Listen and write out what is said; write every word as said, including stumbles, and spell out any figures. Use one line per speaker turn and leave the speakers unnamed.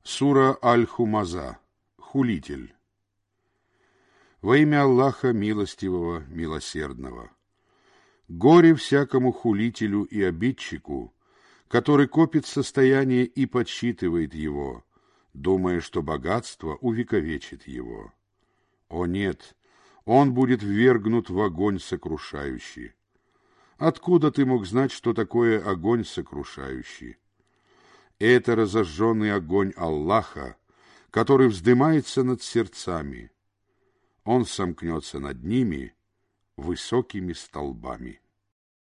Сура Аль-Хумаза. Хулитель. Во имя Аллаха Милостивого, Милосердного. Горе всякому хулителю и обидчику, который копит состояние и подсчитывает его, думая, что богатство увековечит его. О нет, он будет ввергнут в огонь сокрушающий. Откуда ты мог знать, что такое огонь сокрушающий? Это разожженный огонь Аллаха, который вздымается над сердцами. Он сомкнется над ними высокими столбами.